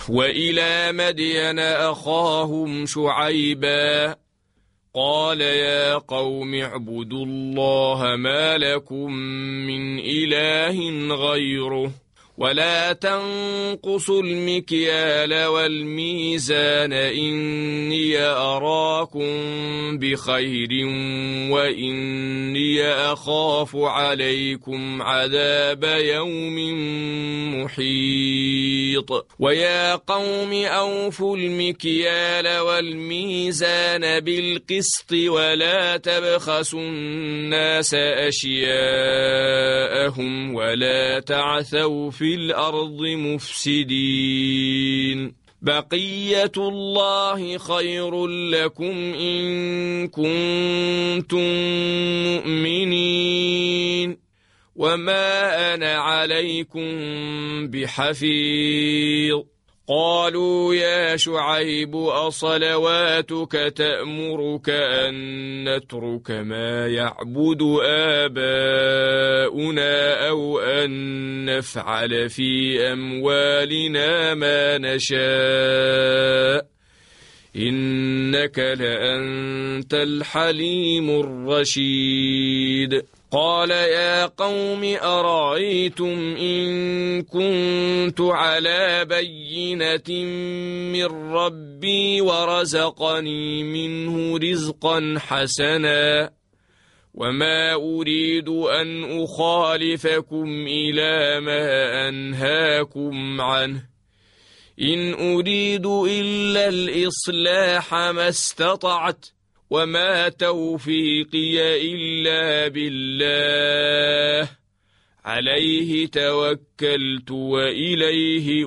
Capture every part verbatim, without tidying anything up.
وإلى مدين أخاهم شعيبا قال يا قوم اعبدوا الله ما لكم من إله غيره ولا تنقصوا المكيال والميزان إني أراكم بخير وإني أخاف عليكم عذاب يوم محيط ويا قوم أوفوا المكيال والميزان بالقسط ولا تبخسوا الناس أشياءهم ولا تعثوا في الأرض مفسدين بقية الله خير لكم إن كنتم مؤمنين وما أنا عليكم بحفيظ قالوا يا شعيب أصلواتك تأمرك أن نترك ما يعبد آباؤنا أو أن نفعل في أموالنا ما نشاء إنك لأنت الحليم الرشيد قال يا قوم أرأيتم إن كنت على بينة من ربي ورزقني منه رزقا حسنا وما أريد أن أخالفكم إلى ما أنهاكم عنه إن أريد إلا الإصلاح ما استطعت وما توفيقي إلا بالله عليه توكلت وإليه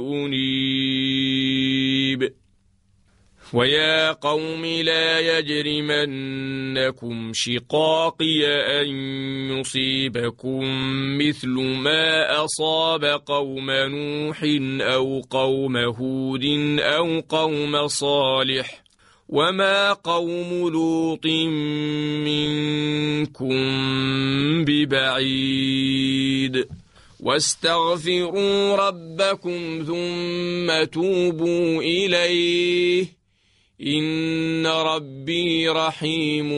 أنيب ويا قوم لا يجرمنكم شقاقي أن يصيبكم مثل ما أصاب قوم نوح أو قوم هود أو قوم صالح وما قوم لوط منكم ببعيد واستغفروا ربكم ثم توبوا إليه إن ربي رحيم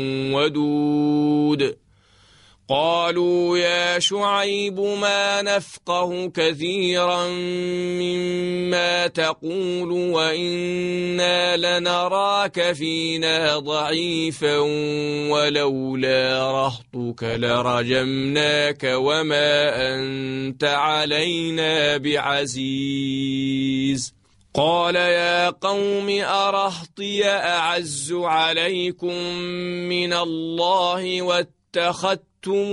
ودود قالوا يا شعيب ما نفقه كثيرا مما تقول وإنا لنراك فينا ضعيفا ولولا رهطك لرجمناك وما أنت علينا بعزيز قال يا قوم أرهطي أعز عليكم من الله واتخذتموه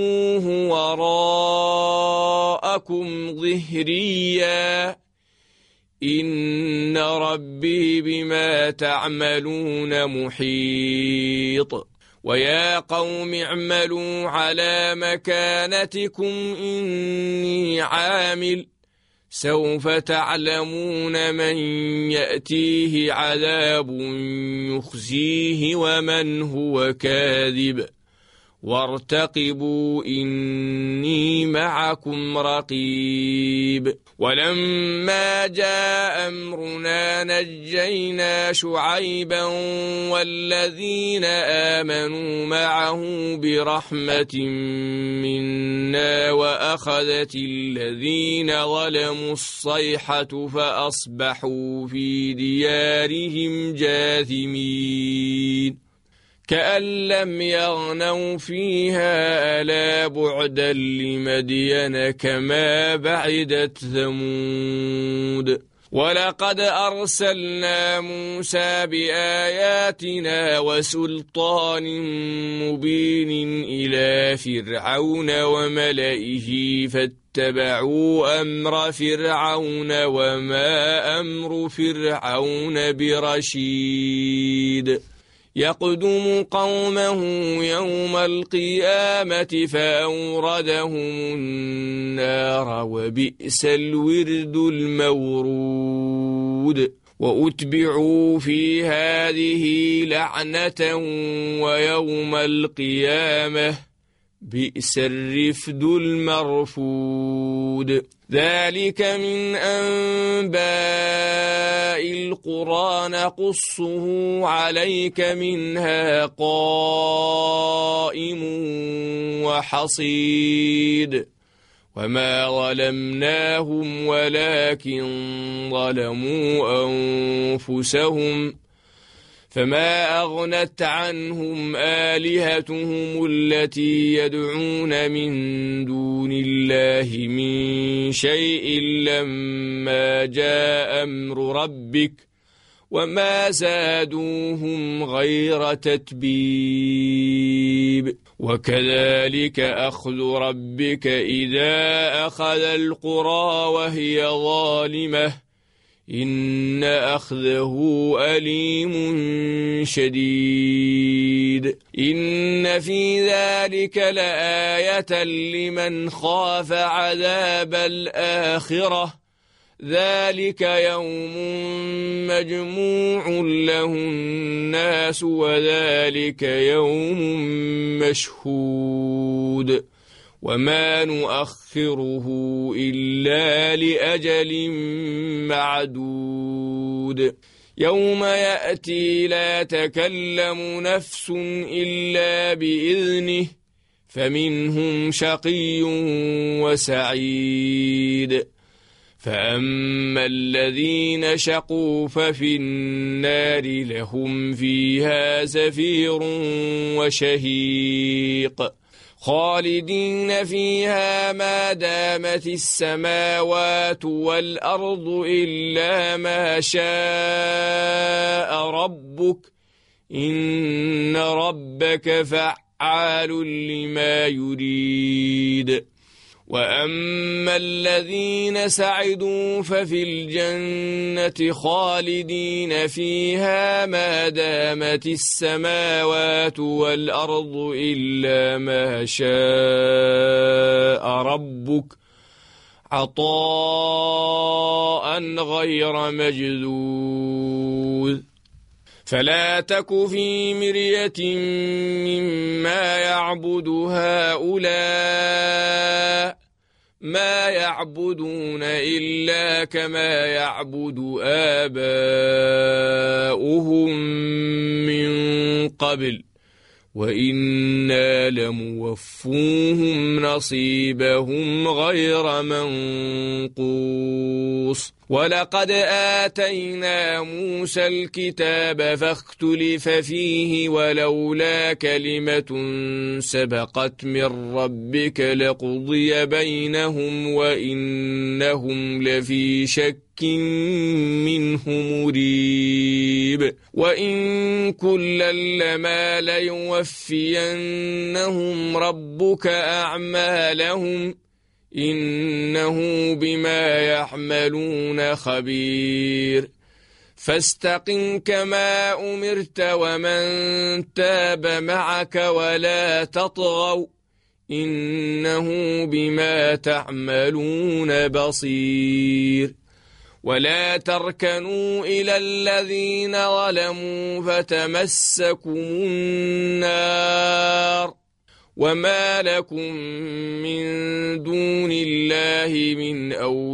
وراءكم ظهريا إن ربي بما تعملون محيط ويا قوم اعملوا على مكانتكم إني عامل سوف تعلمون من يأتيه عذاب يخزيه ومن هو كاذب وارتقبوا إني معكم رقيب ولما جاء أمرنا نجينا شعيبا والذين آمنوا معه برحمة منا وأخذت الذين ظلموا الصيحة فأصبحوا في ديارهم جاثمين كأن لم يغنوا فيها ألا بعدا لمدين كما بعدت ثمود ولقد أرسلنا موسى بآياتنا وسلطان مبين إلى فرعون وملئه فاتبعوا أمر فرعون وما أمر فرعون برشيد يقدم قومه يوم القيامة فأوردهم النار وبئس الورد المورود وأتبعوا في هذه لعنة ويوم القيامة بئس الرفد المرفود ذلك من أنباء القرى نقصه عليك منها قائم وحصيد وما ظلمناهم ولكن ظلموا أنفسهم فما أغنت عنهم آلهتهم التي يدعون من دون الله من شيء لما جاء أمر ربك وما زادوهم غير تتبيب وكذلك أخذ ربك إذا أخذ القرى وهي ظالمة إن أخذه أليم شديد إن في ذلك لآية لمن خاف عذاب الآخرة ذلك يوم مجموع له الناس وذلك يوم مشهود وما نؤخره إلا لأجل معدود يوم يأتي لا تكلم نفس إلا بإذنه فمنهم شقي وسعيد فأما الذين شقوا ففي النار لهم فيها زفير وشهيق خالدين فيها ما دامت السماوات والأرض إلا ما شاء ربك إن ربك فعال لما يريد وأما الذين سعدوا ففي الجنة خالدين فيها ما دامت السماوات والأرض إلا ما شاء ربك عطاء غير مجذوذ فلا تك في مرية مما يعبد هؤلاء ما يعبدون إلا كما يعبد آباؤهم من قبل وإنا لموفوهم نصيبهم غير منقوص ولقد آتينا موسى الكتاب فاختلف فيه ولولا كلمة سبقت من ربك لقضي بينهم وإنهم لفي شك منه مريب وإن كلا لما ليوفينهم ربك أعمالهم إنه بما يعملون خبير فاستقم كما أمرت ومن تاب معك ولا تطغوا إنه بما تعملون بصير ولا تركنوا إلى الذين ظلموا فتمسكم النار وما لكم من دون الله من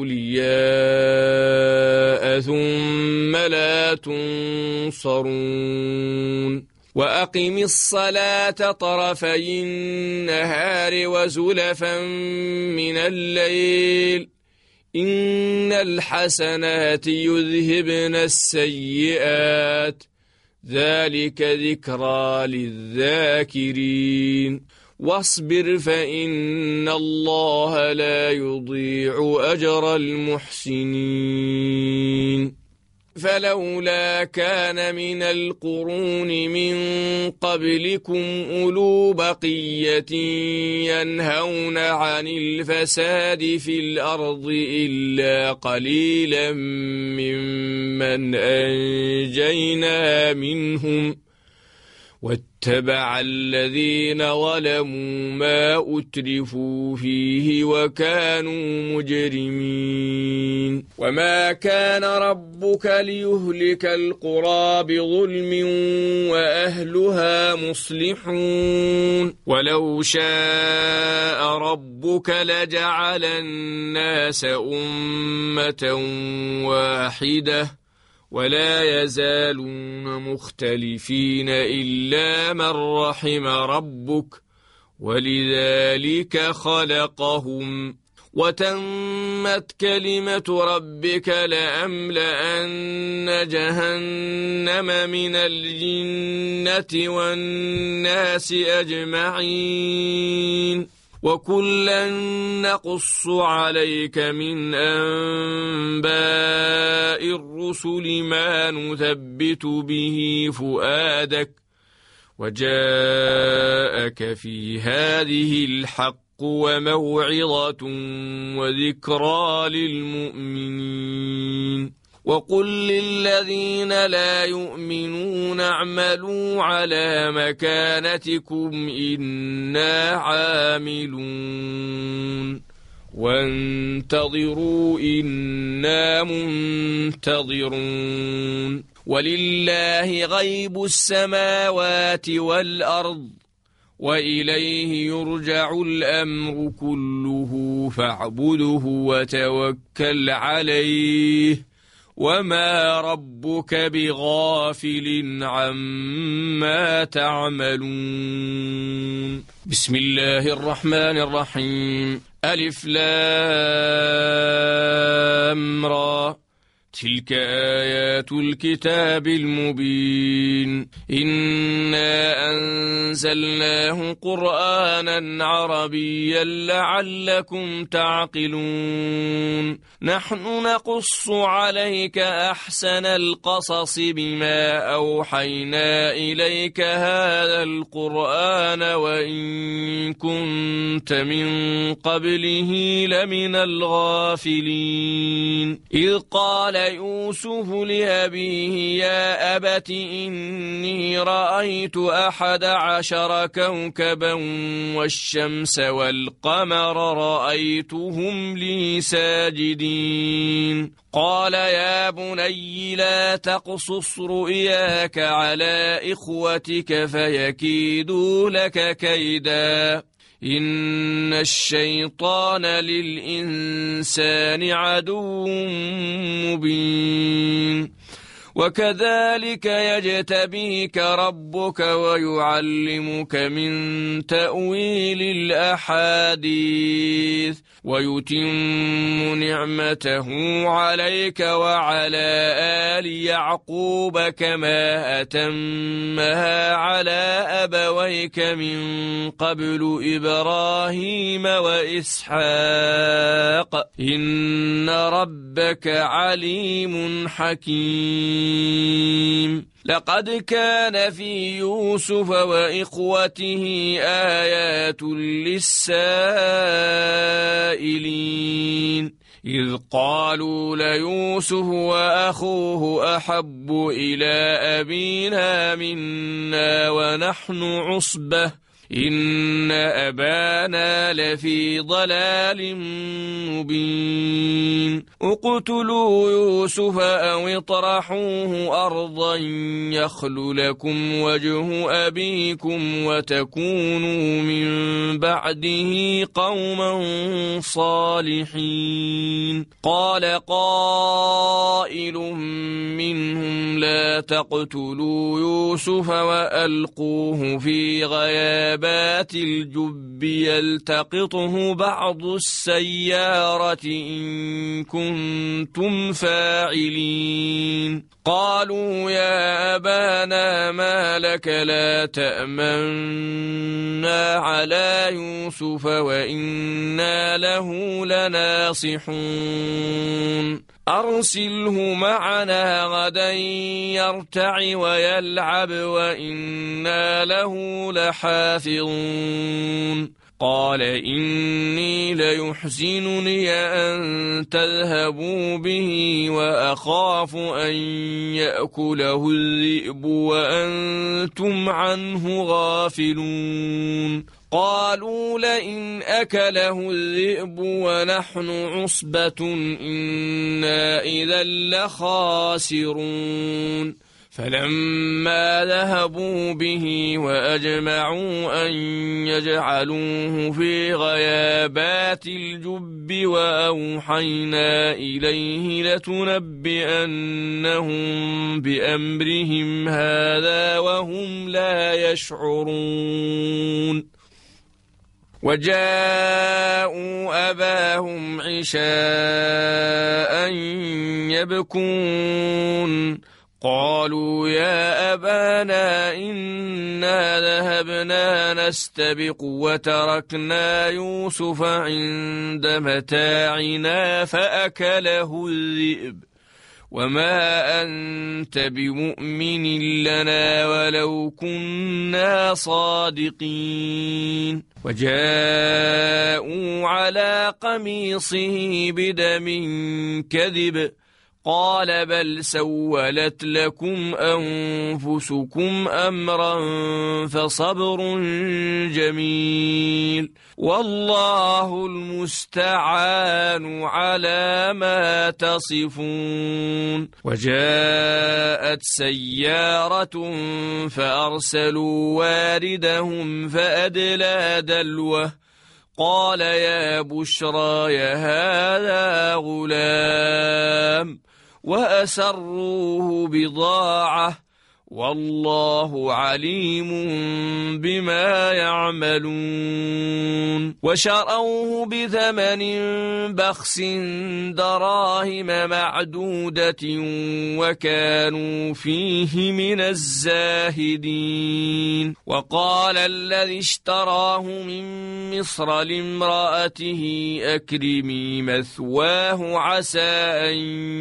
أولياء ثم لا تنصرون وأقم الصلاة طرفي النهار وزلفا من الليل إن الحسنات يذهبن السيئات ذلك ذكرى للذاكرين واصبر فإن الله لا يضيع أجر المحسنين فلولا كان من القرون من قبلكم أولو بقية ينهون عن الفساد في الأرض إلا قليلا ممن أنجينا منهم واتبع الذين ظلموا ما أترفوا فيه وكانوا مجرمين وما كان ربك ليهلك القرى بظلم وأهلها مصلحون ولو شاء ربك لجعل الناس أمة واحدة ولا يزالون مختلفين إلا من رحم ربك ولذلك خلقهم وتمت كلمة ربك لأملأن جهنم من الجنة والناس أجمعين وكلا نقص عليك من أنباء الرسل ما نثبت به فؤادك وجاءك في هذه الحق وموعظة وذكرى للمؤمنين وقل للذين لا يؤمنون اعملوا على مكانتكم إنا عاملون وانتظروا إنا منتظرون ولله غيب السماوات والأرض وإليه يرجع الأمر كله فاعبده وتوكل عليه وما ربك بغافل عما تعملون بسم الله الرحمن الرحيم ألف لام را تلك آيات الكتاب المبين إنا أنزلناه قرآنا عربيا لعلكم تعقلون نحن نقص عليك أحسن القصص بما أوحينا إليك هذا القرآن وإن كنت من قبله لمن الغافلين إذ قال يوسف لأبيه يا أبت إني رأيت أحد عشر كوكبا والشمس والقمر رأيتهم لي ساجدين قال يا بني لا تقصص رؤياك على إخوتك فيكيدوا لك كيدا إن الشيطان للإنسان عدو مبين وكذلك يجتبيك ربك ويعلمك من تأويل الأحاديث ويتم نعمته عليك وعلى آل يعقوب كما أتمها على أبويك من قبل إبراهيم وإسحاق إن ربك عليم حكيم لقد كان في يوسف وإخوته آيات للسائلين إذ قالوا ليوسف وأخوه أحب إلى أبينا منا ونحن عصبة إن أبانا لفي ضلال مبين اقتلوا يوسف أو اطرحوه أرضا يخل لكم وجه أبيكم وتكونوا من بعده قوما صالحين قال قائل منهم لا تقتلوا يوسف وألقوه في غياب بات الجب يلتقطه بعض السيارة إن كنتم فاعلين قالوا يا أبانا ما لك لا تأمنا على يوسف وإنا له لناصحون أرسله معنا غدا يرتع ويلعب وإنا له لحافظون قال إني ليحزنني أن تذهبوا به وأخاف أن يأكله الذئب وأنتم عنه غافلون قالوا لئن أكله الذئب ونحن عصبة إنا إذا لخاسرون فلما ذهبوا به وأجمعوا أن يجعلوه في غيابات الجب وأوحينا إليه لتنبئنهم بأمرهم هذا وهم لا يشعرون وجاءوا أباهم عشاء يبكون قالوا يا أبانا إنا ذهبنا نستبق وتركنا يوسف عند متاعنا فأكله الذئب وما أنت بمؤمن لنا ولو كنا صادقين وجاءوا على قميصه بدم كذب قال بل سولت لكم أنفسكم أمرا فصبر جميل والله المستعان على ما تصفون وجاءت سيارة فأرسلوا واردهم فأدلى دلوه قال يا بشرى يا هذا غلام وأسروه بضاعة والله عليم بما يعملون وشروه بثمن بخس دراهم معدودة وكانوا فيه من الزاهدين وقال الذي اشتراه من مصر لامرأته أكرمي مثواه عسى أن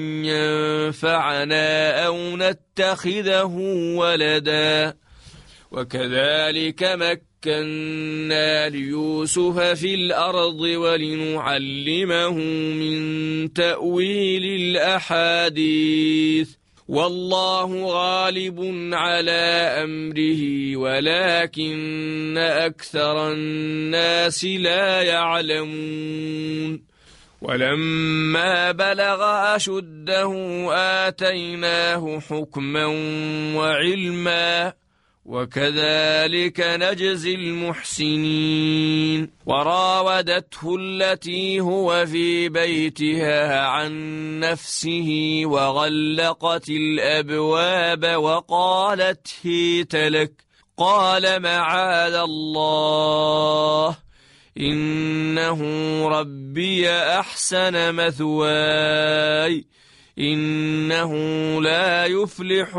ينفعنا أو نتخذه ولدا وكذلك مكنا ليوسف في الأرض ولنعلمه من تأويل الأحاديث والله غالب على أمره ولكن أكثر الناس لا يعلمون ولما بلغ أشده آتيناه حكما وعلما وكذلك نجزي المحسنين وراودته التي هو في بيتها عن نفسه وغلقت الأبواب وقالت هيت لك قال معاذ الله إنه ربي أحسن مثواي إنه لا يفلح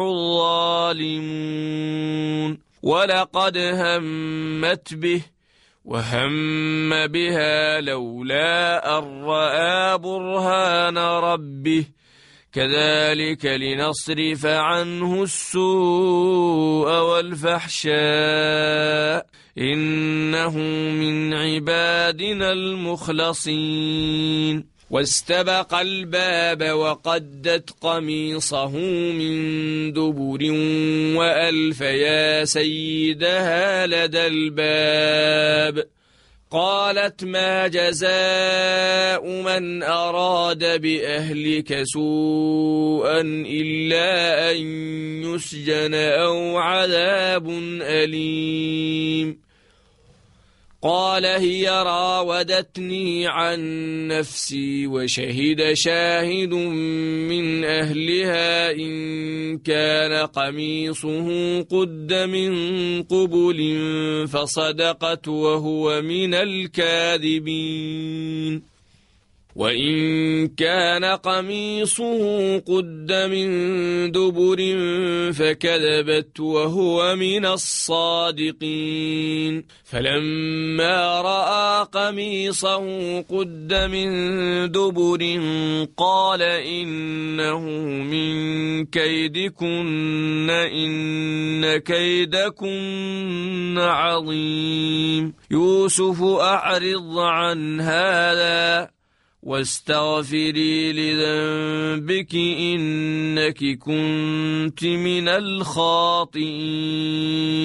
الظالمون ولقد همت به وهم بها لولا أن رأى برهان ربه كذلك لنصرف عنه السوء والفحشاء إنه من عبادنا المخلصين واستبق الباب وقدت قميصه من دبر وألف يا سيدها لدى الباب قالت ما جزاء من أراد بأهلك سوءا إلا أن يسجن أو عذاب أليم قال هي راودتني عن نفسي وشهد شاهد من أهلها إن كان قميصه قد من قبل فصدقت وهو من الكاذبين وإن كان قميصه قد من دبر فكذبت وهو من الصادقين فلما رأى قميصه قد من دبر قال إنه من كيدكن إن كيدكن عظيم يوسف أعرض عن هذا واستغفري لذنبك إنك كنت من الخاطئين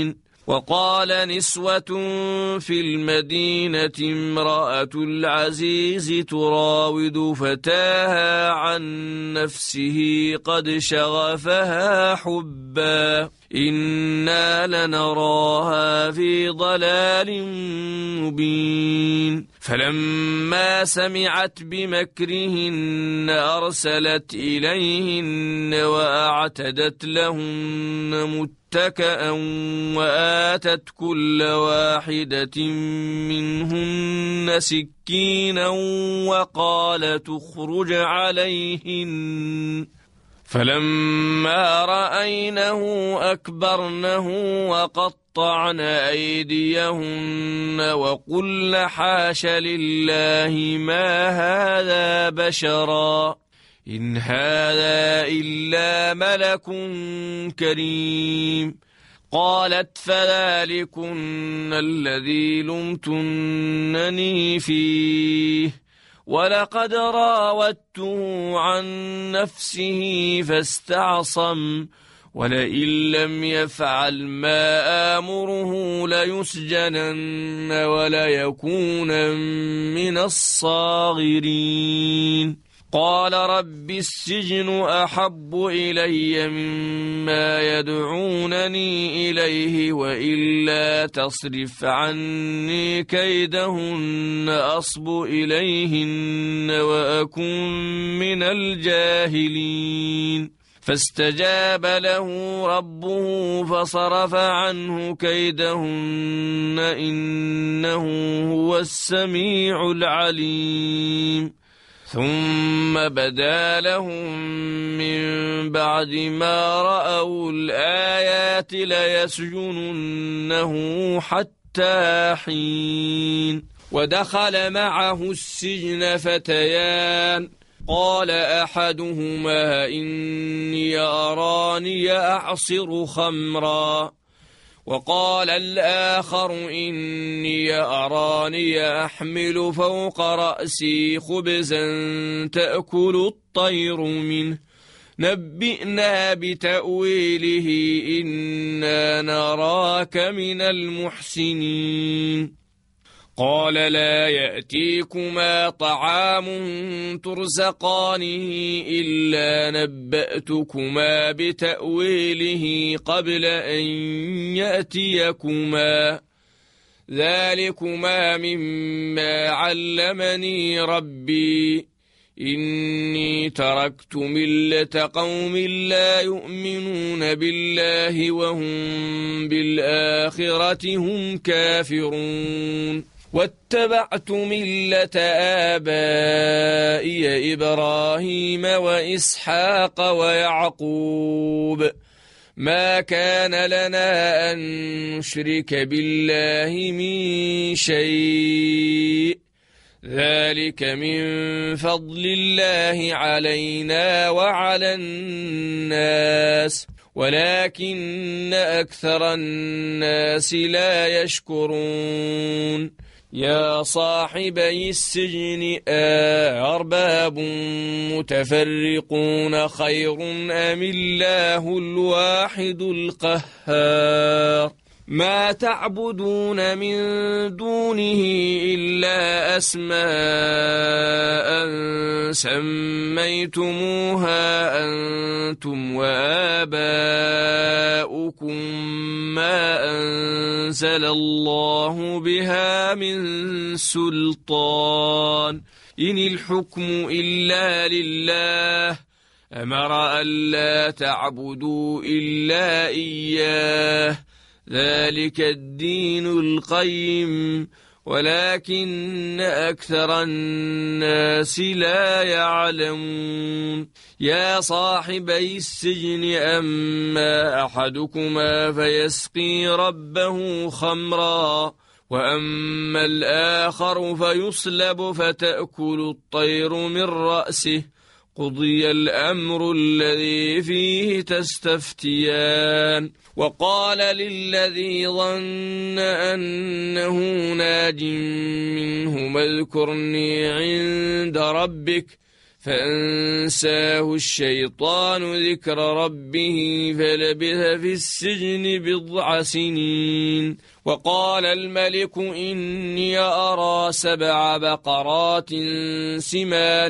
وقال نسوة في المدينة امرأة العزيز تراود فتاها عن نفسه قد شغفها حبا إنا لنراها في ضلال مبين فلما سمعت بمكرهن أرسلت إليهن وأعتدت لهن متكئا وآتت كل واحدة منهن سكينا وقالت اخرج عليهن فلما رأينه أكبرنه وقطعن أيديهن وقلن حاش لله ما هذا بشرا إن هذا إلا ملك كريم قالت فذلكن الذي لمتنني فيه ولقد راودته عن نفسه فاستعصم ولئن لم يفعل ما آمره ليسجنن وليكون من الصاغرين قال رب السجن أحب إلي مما يدعونني إليه وإلا تصرف عني كيدهن أصب إليهن وأكن من الجاهلين فاستجاب له ربه فصرف عنه كيدهن إنه هو السميع العليم ثم بدا لهم من بعد ما رأوا الآيات ليسجننه حتى حين ودخل معه السجن فتيان قال أحدهما إني أراني أعصر خمرا وقال الآخر إني أراني أحمل فوق رأسي خبزا تأكل الطير منه نبئنا بتأويله إنا نراك من المحسنين قال لا يأتيكما طعام ترزقانه إلا نبأتكما بتأويله قبل أن يأتيكما ذلكما مما علمني ربي إني تركت ملة قوم لا يؤمنون بالله وهم بالآخرة هم كافرون واتبعت ملة آبائي إبراهيم وإسحاق ويعقوب ما كان لنا أن نشرك بالله من شيء ذلك من فضل الله علينا وعلى الناس ولكن أكثر الناس لا يشكرون يا صاحبي السجن أأرباب متفرقون خير أم الله الواحد القهار ما تعبدون من دونه إلا أسماء سميتموها أنتم وآباؤكم ما أنزل الله بها من سلطان إن الحكم إلا لله أمر ألا تعبدوا إلا إياه ذلك الدين القيم ولكن أكثر الناس لا يعلمون يا صاحبي السجن أما أحدكما فيسقي ربه خمرا وأما الآخر فيصلب فتأكل الطير من رأسه قضي الأمر الذي فيه تستفتيان وقال للذي ظن أنه ناج منهما اذكرني عند ربك فأنساه الشيطان ذكر ربه فلبث في السجن بضع سنين. وقال الملك إني أرى سبع بقرات سمان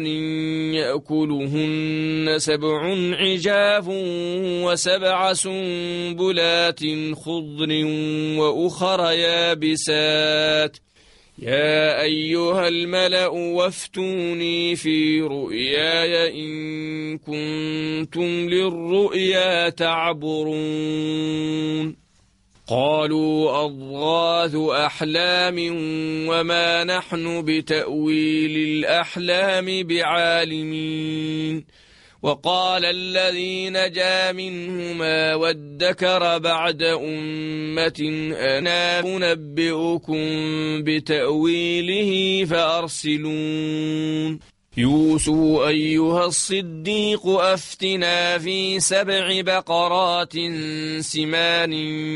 يأكلهن سبع عجاف وسبع سنبلات خضر وأخر يابسات يا أيها الملأ وافتوني في رؤياي إن كنتم للرؤيا تعبرون. قالوا أضغاث أحلام وما نحن بتأويل الأحلام بعالمين. وقال الذي نجا منهما وادكر بعد أمة أنا أنبئكم بتأويله فأرسلون. يوسف أيها الصديق أفتنا في سبع بقرات سمان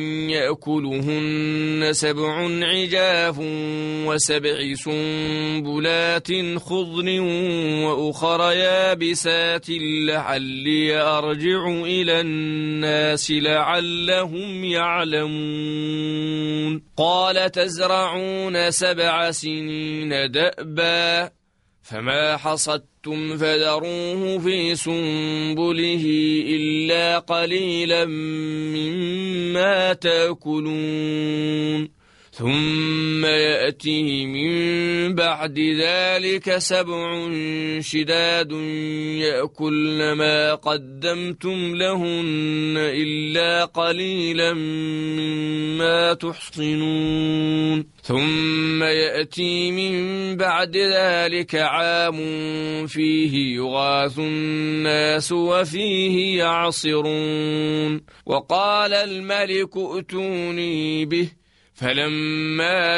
يأكلهن سبع عجاف وسبع سنبلات خضر وأخر يابسات لعلي أرجع إلى الناس لعلهم يعلمون. قال تزرعون سبع سنين دأبا فما حصدتم فذروه في سنبله إلا قليلا مما تأكلون. ثم يأتي من بعد ذلك سبع شداد يأكلن ما قدمتم لهن إلا قليلا مما تحصنون. ثم يأتي من بعد ذلك عام فيه يغاث الناس وفيه يعصرون. وقال الملك ائتوني به فلما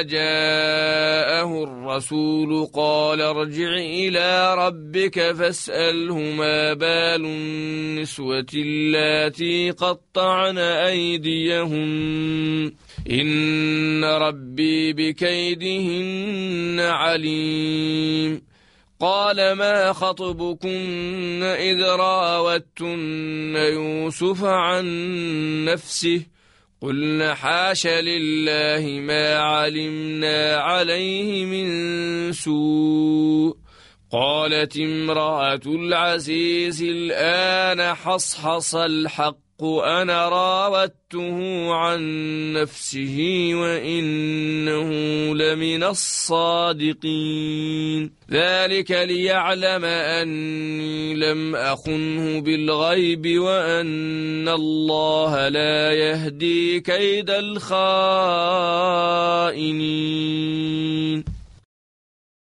جاءه الرسول قال ارجع إلى ربك فاسأله ما بال النسوة اللاتي قطعن أيديهن إن ربي بكيدهن عليم. قال ما خطبكن إذ راوتن يوسف عن نفسه قلنا حاش لله ما علمنا عليه من سوء. قالت امرأة العزيز الآن حصحص الحق أنا راودته عن نفسه وإنه لمن الصادقين. ذلك ليعلم أني لم أخنه بالغيب وأن الله لا يهدي كيد الخائنين.